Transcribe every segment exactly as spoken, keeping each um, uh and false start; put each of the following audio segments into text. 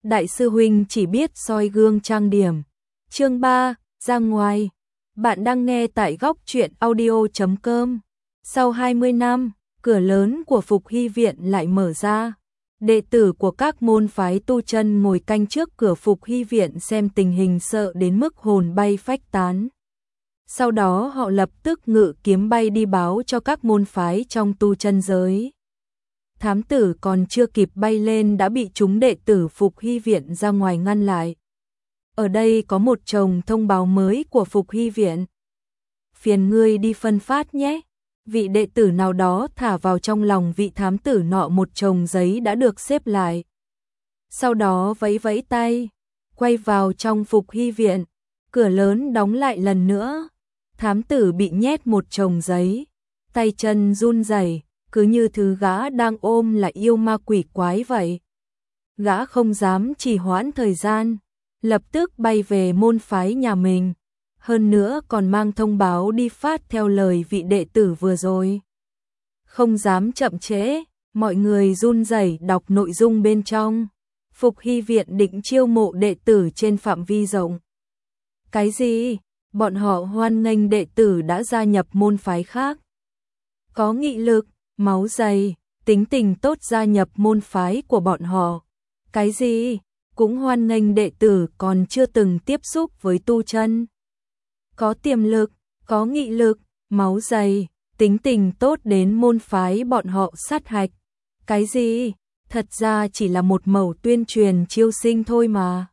đại sư huynh chỉ biết soi gương trang điểm. Chương ba, ra ngoài. Bạn đang nghe tại góc truyện audio chấm com. Sau hai mươi năm, cửa lớn của Phục Hy viện lại mở ra. Đệ tử của các môn phái tu chân ngồi canh trước cửa Phục Hy viện xem tình hình sợ đến mức hồn bay phách tán. Sau đó họ lập tức ngự kiếm bay đi báo cho các môn phái trong tu chân giới. Thám tử còn chưa kịp bay lên đã bị chúng đệ tử Phục Hy viện ra ngoài ngăn lại. Ở đây có một chồng thông báo mới của Phục Hy viện. Phiền ngươi đi phân phát nhé. Vị đệ tử nào đó thả vào trong lòng vị thám tử nọ một chồng giấy đã được xếp lại. Sau đó vẫy vẫy tay, quay vào trong Phục Hy viện. Cửa lớn đóng lại lần nữa. Thám tử bị nhét một chồng giấy, tay chân run rẩy, cứ như thứ gã đang ôm là yêu ma quỷ quái vậy. Gã không dám trì hoãn thời gian, lập tức bay về môn phái nhà mình. Hơn nữa còn mang thông báo đi phát theo lời vị đệ tử vừa rồi. Không dám chậm trễ, mọi người run rẩy đọc nội dung bên trong. Phục Hy viện định chiêu mộ đệ tử trên phạm vi rộng. Cái gì? Bọn họ hoan nghênh đệ tử đã gia nhập môn phái khác. Có nghị lực, máu dày, tính tình tốt gia nhập môn phái của bọn họ. Cái gì? Cũng hoan nghênh đệ tử còn chưa từng tiếp xúc với tu chân. Có tiềm lực, có nghị lực, máu dày, tính tình tốt đến môn phái bọn họ sát hạch. Cái gì? Thật ra chỉ là một mẩu tuyên truyền chiêu sinh thôi mà.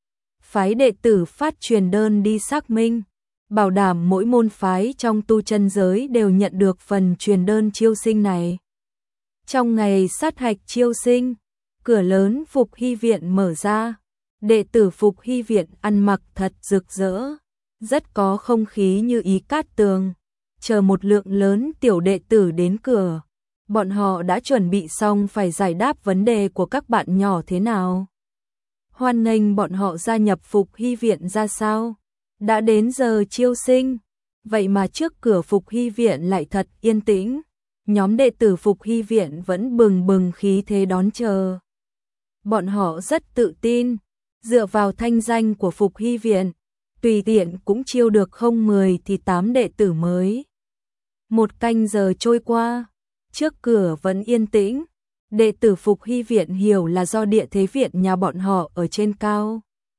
Phái đệ tử phát truyền đơn đi xác minh, bảo đảm mỗi môn phái trong tu chân giới đều nhận được phần truyền đơn chiêu sinh này. Trong ngày sát hạch chiêu sinh, cửa lớn Phục Hy viện mở ra, đệ tử Phục Hy viện ăn mặc thật rực rỡ, rất có không khí như ý cát tường, chờ một lượng lớn tiểu đệ tử đến cửa. Bọn họ đã chuẩn bị xong phải giải đáp vấn đề của các bạn nhỏ thế nào. Hoan nghênh bọn họ gia nhập Phục Hy viện ra sao? Đã đến giờ chiêu sinh, vậy mà trước cửa Phục Hy viện lại thật yên tĩnh. Nhóm đệ tử Phục Hy viện vẫn bừng bừng khí thế đón chờ. Bọn họ rất tự tin, dựa vào thanh danh của Phục Hy viện, tùy tiện cũng chiêu được không mười thì tám đệ tử mới. Một canh giờ trôi qua, trước cửa vẫn yên tĩnh. Đệ tử Phục Hy viện hiểu là do địa thế viện nhà bọn họ ở trên cao.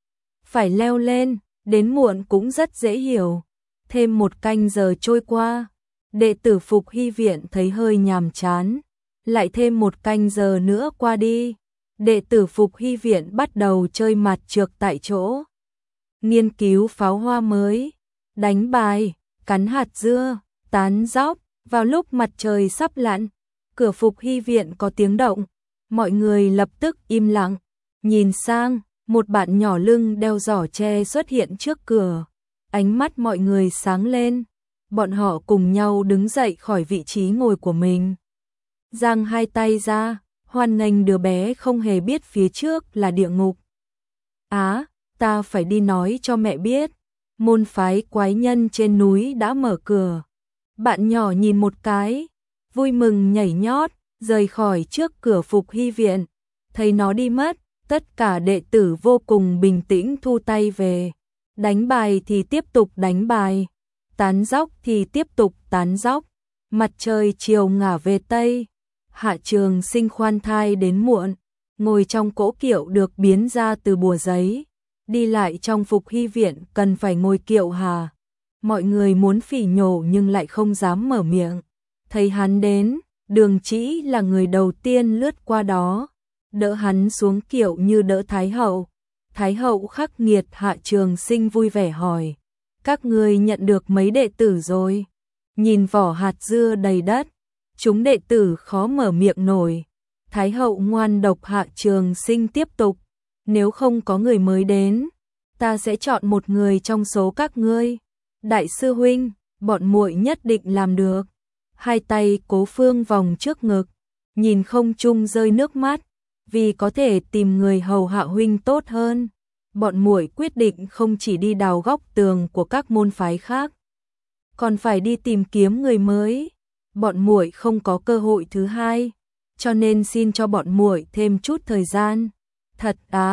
Phải leo lên, đến muộn cũng rất dễ hiểu. Thêm một canh giờ trôi qua, đệ tử Phục Hy viện thấy hơi nhàm chán. Lại thêm một canh giờ nữa qua đi, đệ tử Phục Hy viện bắt đầu chơi mặt trược tại chỗ. Nghiên cứu pháo hoa mới, đánh bài, cắn hạt dưa, tán dóc. Vào lúc mặt trời sắp lặn, cửa Phục Hy viện có tiếng động. Mọi người lập tức im lặng, nhìn sang. Một bạn nhỏ lưng đeo giỏ tre xuất hiện trước cửa. Ánh mắt mọi người sáng lên. Bọn họ cùng nhau đứng dậy khỏi vị trí ngồi của mình. Giang hai tay ra, hoan nghênh đứa bé không hề biết phía trước là địa ngục. Á, ta phải đi nói cho mẹ biết. Môn phái quái nhân trên núi đã mở cửa. Bạn nhỏ nhìn một cái, vui mừng nhảy nhót, rời khỏi trước cửa Phục Hy viện. Thấy nó đi mất, tất cả đệ tử vô cùng bình tĩnh thu tay về. Đánh bài thì tiếp tục đánh bài, tán dóc thì tiếp tục tán dóc. Mặt trời chiều ngả về Tây, Hạ Trường Sinh khoan thai đến muộn, ngồi trong cỗ kiệu được biến ra từ bùa giấy. Đi lại trong Phục Hy viện cần phải ngồi kiệu hà. Mọi người muốn phỉ nhổ nhưng lại không dám mở miệng. Thấy hắn đến, Đường Chỉ là người đầu tiên lướt qua đó, đỡ hắn xuống kiệu như đỡ Thái hậu. Thái hậu khắc nghiệt. Hạ Trường Sinh vui vẻ hỏi, các ngươi nhận được mấy đệ tử rồi? Nhìn vỏ hạt dưa đầy đất, chúng đệ tử khó mở miệng nổi. Thái hậu ngoan độc. Hạ Trường Sinh tiếp tục, nếu không có người mới đến, ta sẽ chọn một người trong số các ngươi. Đại sư huynh, bọn muội nhất định làm được. Hai tay Cố Phương vòng trước ngực, nhìn không trung rơi nước mắt, vì có thể tìm người hầu hạ huynh tốt hơn. Bọn muội quyết định không chỉ đi đào góc tường của các môn phái khác, còn phải đi tìm kiếm người mới. Bọn muội không có cơ hội thứ hai, cho nên xin cho bọn muội thêm chút thời gian. Thật à?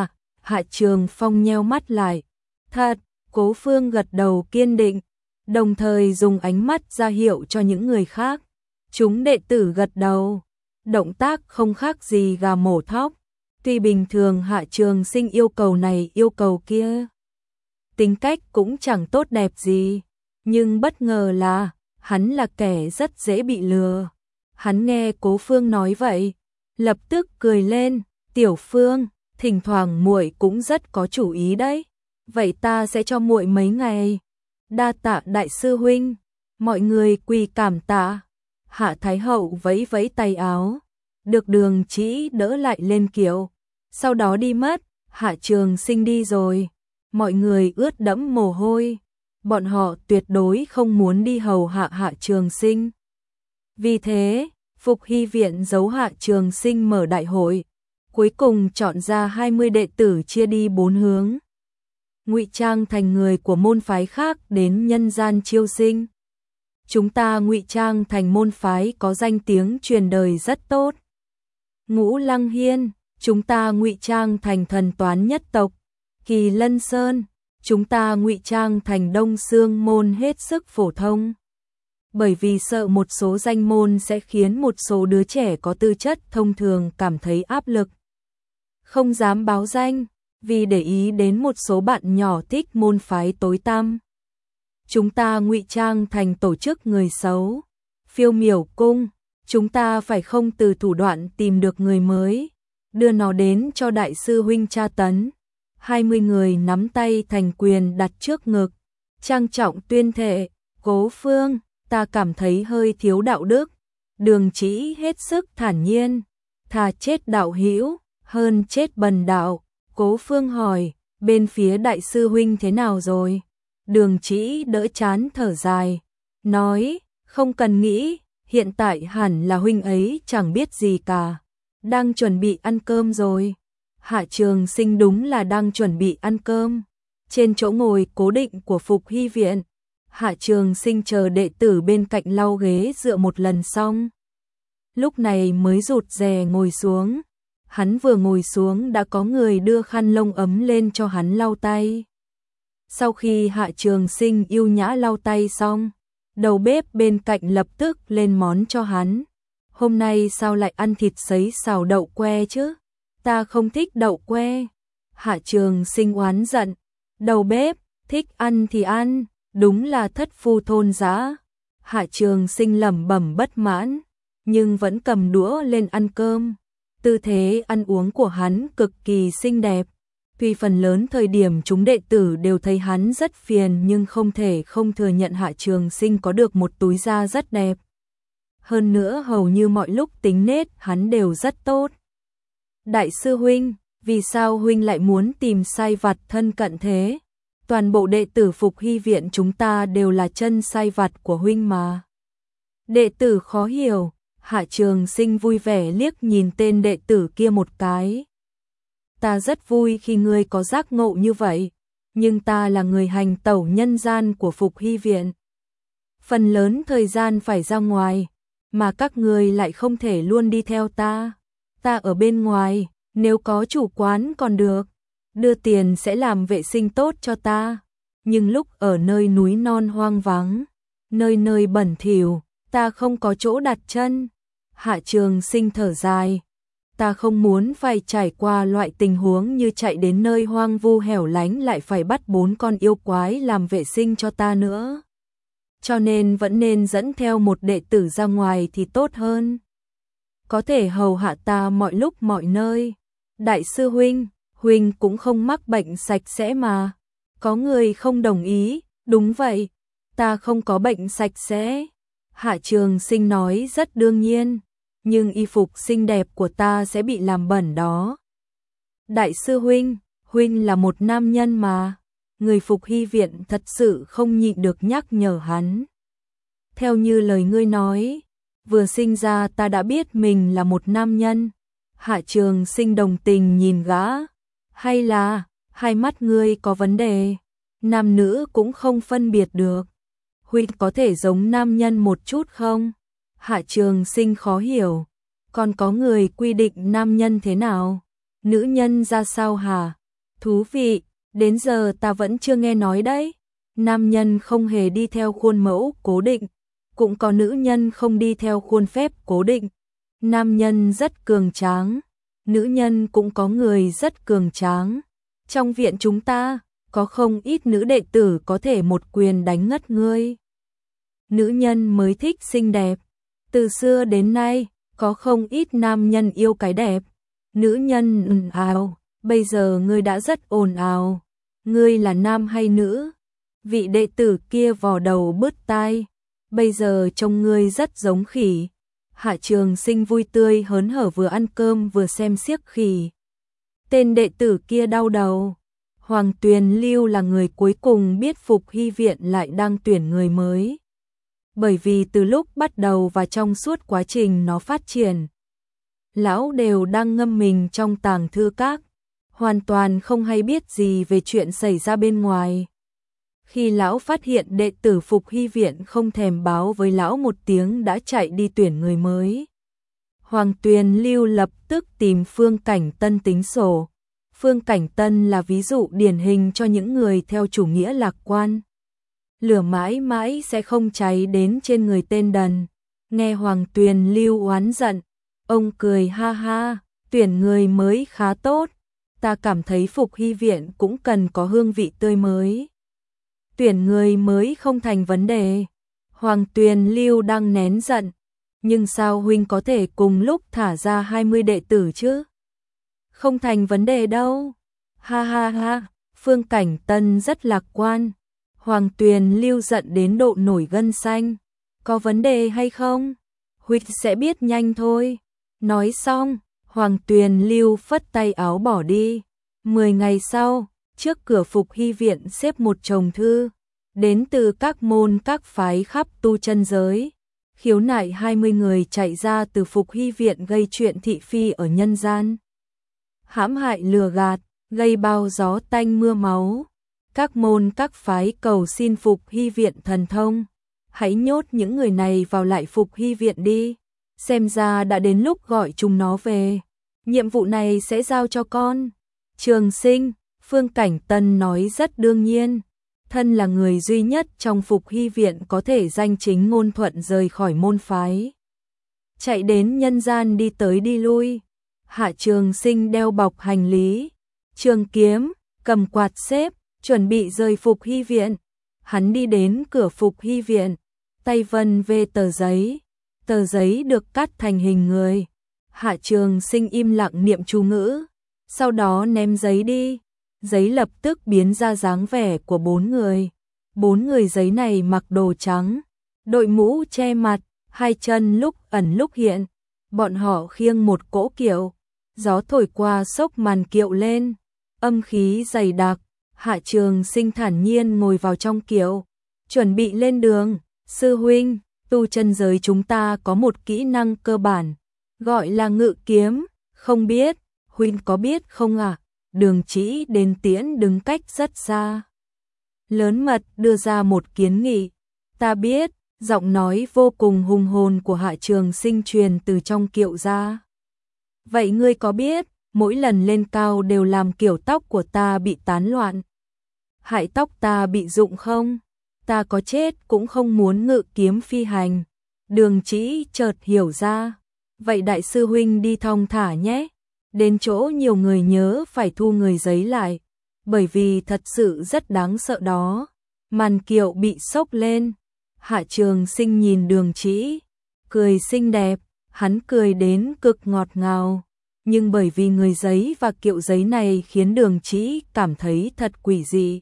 Hạ Trường Phong nheo mắt lại. Thật, Cố Phương gật đầu kiên định, đồng thời dùng ánh mắt ra hiệu cho những người khác. Chúng đệ tử gật đầu, động tác không khác gì gà mổ thóc. Tuy bình thường Hạ Trường Sinh yêu cầu này yêu cầu kia, tính cách cũng chẳng tốt đẹp gì, nhưng bất ngờ là hắn là kẻ rất dễ bị lừa. Hắn nghe Cố Phương nói vậy, lập tức cười lên, "Tiểu Phương, thỉnh thoảng muội cũng rất có chủ ý đấy. Vậy ta sẽ cho muội mấy ngày." "Đa tạ đại sư huynh." Mọi người quỳ cảm tạ. Hạ Thái Hậu vẫy vẫy tay áo, được Đường Chỉ đỡ lại lên kiệu, sau đó đi mất. Hạ Trường Sinh đi rồi, mọi người ướt đẫm mồ hôi. Bọn họ tuyệt đối không muốn đi hầu hạ Hạ Trường Sinh. Vì thế, Phục Hy viện giấu Hạ Trường Sinh mở đại hội, cuối cùng chọn ra hai mươi đệ tử chia đi bốn hướng, ngụy trang thành người của môn phái khác đến nhân gian chiêu sinh. Chúng ta ngụy trang thành môn phái có danh tiếng truyền đời rất tốt. Ngũ Lăng Hiên, chúng ta ngụy trang thành thần toán nhất tộc. Kỳ Lân Sơn, chúng ta ngụy trang thành Đông Xương môn hết sức phổ thông. Bởi vì sợ một số danh môn sẽ khiến một số đứa trẻ có tư chất thông thường cảm thấy áp lực, không dám báo danh, vì để ý đến một số bạn nhỏ thích môn phái tối tăm. Chúng ta ngụy trang thành tổ chức người xấu. Phiêu Miểu Cung, chúng ta phải không từ thủ đoạn tìm được người mới, đưa nó đến cho đại sư huynh tra tấn. hai mươi người nắm tay thành quyền đặt trước ngực, trang trọng tuyên thệ, Cố Phương, ta cảm thấy hơi thiếu đạo đức. Đường Chỉ hết sức thản nhiên, thà chết đạo hữu hơn chết bần đạo. Cố Phương hỏi, bên phía đại sư huynh thế nào rồi? Đường Chỉ đỡ chán thở dài, nói, không cần nghĩ, hiện tại hẳn là huynh ấy chẳng biết gì cả, đang chuẩn bị ăn cơm rồi. Hạ Trường Sinh đúng là đang chuẩn bị ăn cơm. Trên chỗ ngồi cố định của Phục Hy viện, Hạ Trường Sinh chờ đệ tử bên cạnh lau ghế dựa một lần xong, lúc này mới rụt rè ngồi xuống. Hắn vừa ngồi xuống đã có người đưa khăn lông ấm lên cho hắn lau tay. Sau khi Hạ Trường Sinh yêu nhã lau tay xong, đầu bếp bên cạnh lập tức lên món cho hắn. Hôm nay sao lại ăn thịt sấy xào đậu que chứ? Ta không thích đậu que. Hạ Trường Sinh oán giận. Đầu bếp, thích ăn thì ăn, đúng là thất phu thôn dã. Hạ Trường Sinh lẩm bẩm bất mãn, nhưng vẫn cầm đũa lên ăn cơm. Tư thế ăn uống của hắn cực kỳ xinh đẹp. Tuy phần lớn thời điểm chúng đệ tử đều thấy hắn rất phiền, nhưng không thể không thừa nhận Hạ Trường Sinh có được một túi da rất đẹp. Hơn nữa hầu như mọi lúc tính nết hắn đều rất tốt. Đại sư huynh, vì sao huynh lại muốn tìm sai vặt thân cận thế? Toàn bộ đệ tử Phục Hy viện chúng ta đều là chân sai vặt của huynh mà. Đệ tử khó hiểu. Hạ Trường Sinh vui vẻ liếc nhìn tên đệ tử kia một cái. Ta rất vui khi ngươi có giác ngộ như vậy, nhưng ta là người hành tẩu nhân gian của Phục Hy viện. Phần lớn thời gian phải ra ngoài, mà các ngươi lại không thể luôn đi theo ta. Ta ở bên ngoài, nếu có chủ quán còn được, đưa tiền sẽ làm vệ sinh tốt cho ta. Nhưng lúc ở nơi núi non hoang vắng, nơi nơi bẩn thỉu, ta không có chỗ đặt chân. Hạ Trường Sinh thở dài, ta không muốn phải trải qua loại tình huống như chạy đến nơi hoang vu hẻo lánh lại phải bắt bốn con yêu quái làm vệ sinh cho ta nữa. Cho nên vẫn nên dẫn theo một đệ tử ra ngoài thì tốt hơn, có thể hầu hạ ta mọi lúc mọi nơi. Đại sư huynh, huynh cũng không mắc bệnh sạch sẽ mà. Có người không đồng ý. Đúng vậy, ta không có bệnh sạch sẽ. Hạ Trường Sinh nói rất đương nhiên, nhưng y phục xinh đẹp của ta sẽ bị làm bẩn đó. Đại sư huynh, huynh là một nam nhân mà. Người Phục Hy viện thật sự không nhịn được nhắc nhở hắn. Theo như lời ngươi nói, vừa sinh ra ta đã biết mình là một nam nhân. Hạ Trường Sinh đồng tình nhìn gã. Hay là hai mắt ngươi có vấn đề, nam nữ cũng không phân biệt được. Huynh có thể giống nam nhân một chút không? Hạ Trường Sinh khó hiểu. Còn có người quy định nam nhân thế nào, nữ nhân ra sao hả? Thú vị, đến giờ ta vẫn chưa nghe nói đấy. Nam nhân không hề đi theo khuôn mẫu cố định, cũng có nữ nhân không đi theo khuôn phép cố định. Nam nhân rất cường tráng, nữ nhân cũng có người rất cường tráng. Trong viện chúng ta, có không ít nữ đệ tử có thể một quyền đánh ngất ngươi. Nữ nhân mới thích xinh đẹp. Từ xưa đến nay, có không ít nam nhân yêu cái đẹp. Nữ nhân ồn ào, bây giờ ngươi đã rất ồn ào. Ngươi là nam hay nữ? Vị đệ tử kia vò đầu bứt tai. Bây giờ trông ngươi rất giống khỉ. Hạ Trường Sinh vui tươi hớn hở vừa ăn cơm vừa xem xiếc khỉ. Tên đệ tử kia đau đầu. Hoàng Tuyền Lưu là người cuối cùng biết Phục Hy Viện lại đang tuyển người mới. Bởi vì từ lúc bắt đầu và trong suốt quá trình nó phát triển, lão đều đang ngâm mình trong tàng thư các, hoàn toàn không hay biết gì về chuyện xảy ra bên ngoài. Khi lão phát hiện đệ tử Phục Hy Viện không thèm báo với lão một tiếng đã chạy đi tuyển người mới, Hoàng Tuyền Lưu lập tức tìm Phương Cảnh Tân tính sổ. Phương Cảnh Tân là ví dụ điển hình cho những người theo chủ nghĩa lạc quan. Lửa mãi mãi sẽ không cháy đến trên người tên đần. Nghe Hoàng Tuyền Lưu oán giận, ông cười ha ha, tuyển người mới khá tốt. Ta cảm thấy Phục Hy Viện cũng cần có hương vị tươi mới. Tuyển người mới không thành vấn đề. Hoàng Tuyền Lưu đang nén giận. Nhưng sao huynh có thể cùng lúc thả ra hai mươi đệ tử chứ? Không thành vấn đề đâu. Ha ha ha, Phương Cảnh Tân rất lạc quan. Hoàng Tuyền Lưu giận đến độ nổi gân xanh. Có vấn đề hay không? Huynh sẽ biết nhanh thôi. Nói xong, Hoàng Tuyền Lưu phất tay áo bỏ đi. Mười ngày sau, trước cửa Phục Hy Viện xếp một chồng thư, đến từ các môn các phái khắp tu chân giới. Khiếu nại hai mươi người chạy ra từ Phục Hy Viện gây chuyện thị phi ở nhân gian. Hãm hại lừa gạt, gây bao gió tanh mưa máu. Các môn các phái cầu xin Phục Hy Viện thần thông. Hãy nhốt những người này vào lại Phục Hy Viện đi. Xem ra đã đến lúc gọi chúng nó về. Nhiệm vụ này sẽ giao cho con. Trường Sinh, Phương Cảnh Tân nói rất đương nhiên. Thân là người duy nhất trong Phục Hy Viện có thể danh chính ngôn thuận rời khỏi môn phái. Chạy đến nhân gian đi tới đi lui. Hạ Trường Sinh đeo bọc hành lý, trường kiếm, cầm quạt xếp, chuẩn bị rời Phục Hy Viện. Hắn đi đến cửa Phục Hy Viện, tay vân về tờ giấy. Tờ giấy được cắt thành hình người. Hạ Trường Sinh im lặng niệm chú ngữ, sau đó ném giấy đi. Giấy lập tức biến ra dáng vẻ của bốn người. Bốn người giấy này mặc đồ trắng, đội mũ che mặt, hai chân lúc ẩn lúc hiện. Bọn họ khiêng một cỗ kiệu, gió thổi qua xốc màn kiệu lên, âm khí dày đặc. Hạ Trường Sinh thản nhiên ngồi vào trong kiệu, chuẩn bị lên đường. Sư huynh, tu chân giới chúng ta có một kỹ năng cơ bản, gọi là ngự kiếm, không biết, huynh có biết không ạ? À? Đường Chỉ đến tiễn đứng cách rất xa, lớn mật đưa ra một kiến nghị. Ta biết, giọng nói vô cùng hùng hồn của Hạ Trường Sinh truyền từ trong kiệu ra. Vậy ngươi có biết, mỗi lần lên cao đều làm kiểu tóc của ta bị tán loạn, hại tóc ta bị rụng không? Ta có chết cũng không muốn ngự kiếm phi hành. Đường Chỉ chợt hiểu ra. Vậy đại sư huynh đi thong thả nhé. Đến chỗ nhiều người nhớ phải thu người giấy lại, bởi vì thật sự rất đáng sợ đó. Màn kiệu bị xốc lên. Hạ Trường Sinh nhìn Đường Chỉ, cười xinh đẹp, hắn cười đến cực ngọt ngào. Nhưng bởi vì người giấy và kiệu giấy này khiến Đường Chỉ cảm thấy thật quỷ dị.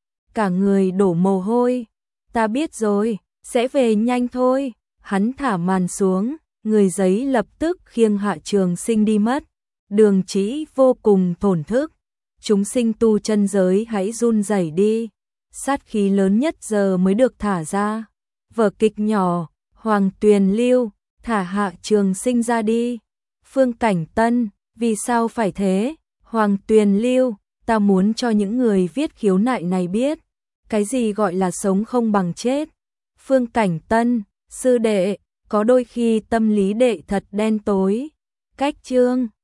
Cả người đổ mồ hôi. Ta biết rồi, sẽ về nhanh thôi. Hắn thả màn xuống, người giấy lập tức khiêng Hạ Trường Sinh đi mất. Đường Chỉ vô cùng thổn thức. Chúng sinh tu chân giới hãy run rẩy đi. Sát khí lớn nhất giờ mới được thả ra. Vở kịch nhỏ, Hoàng Tuyền Lưu, thả Hạ Trường Sinh ra đi. Phương Cảnh Tân, vì sao phải thế? Hoàng Tuyền Lưu, ta muốn cho những người viết khiếu nại này biết, cái gì gọi là sống không bằng chết. Phương Cảnh Tân, sư đệ, có đôi khi tâm lý đệ thật đen tối. Cách chương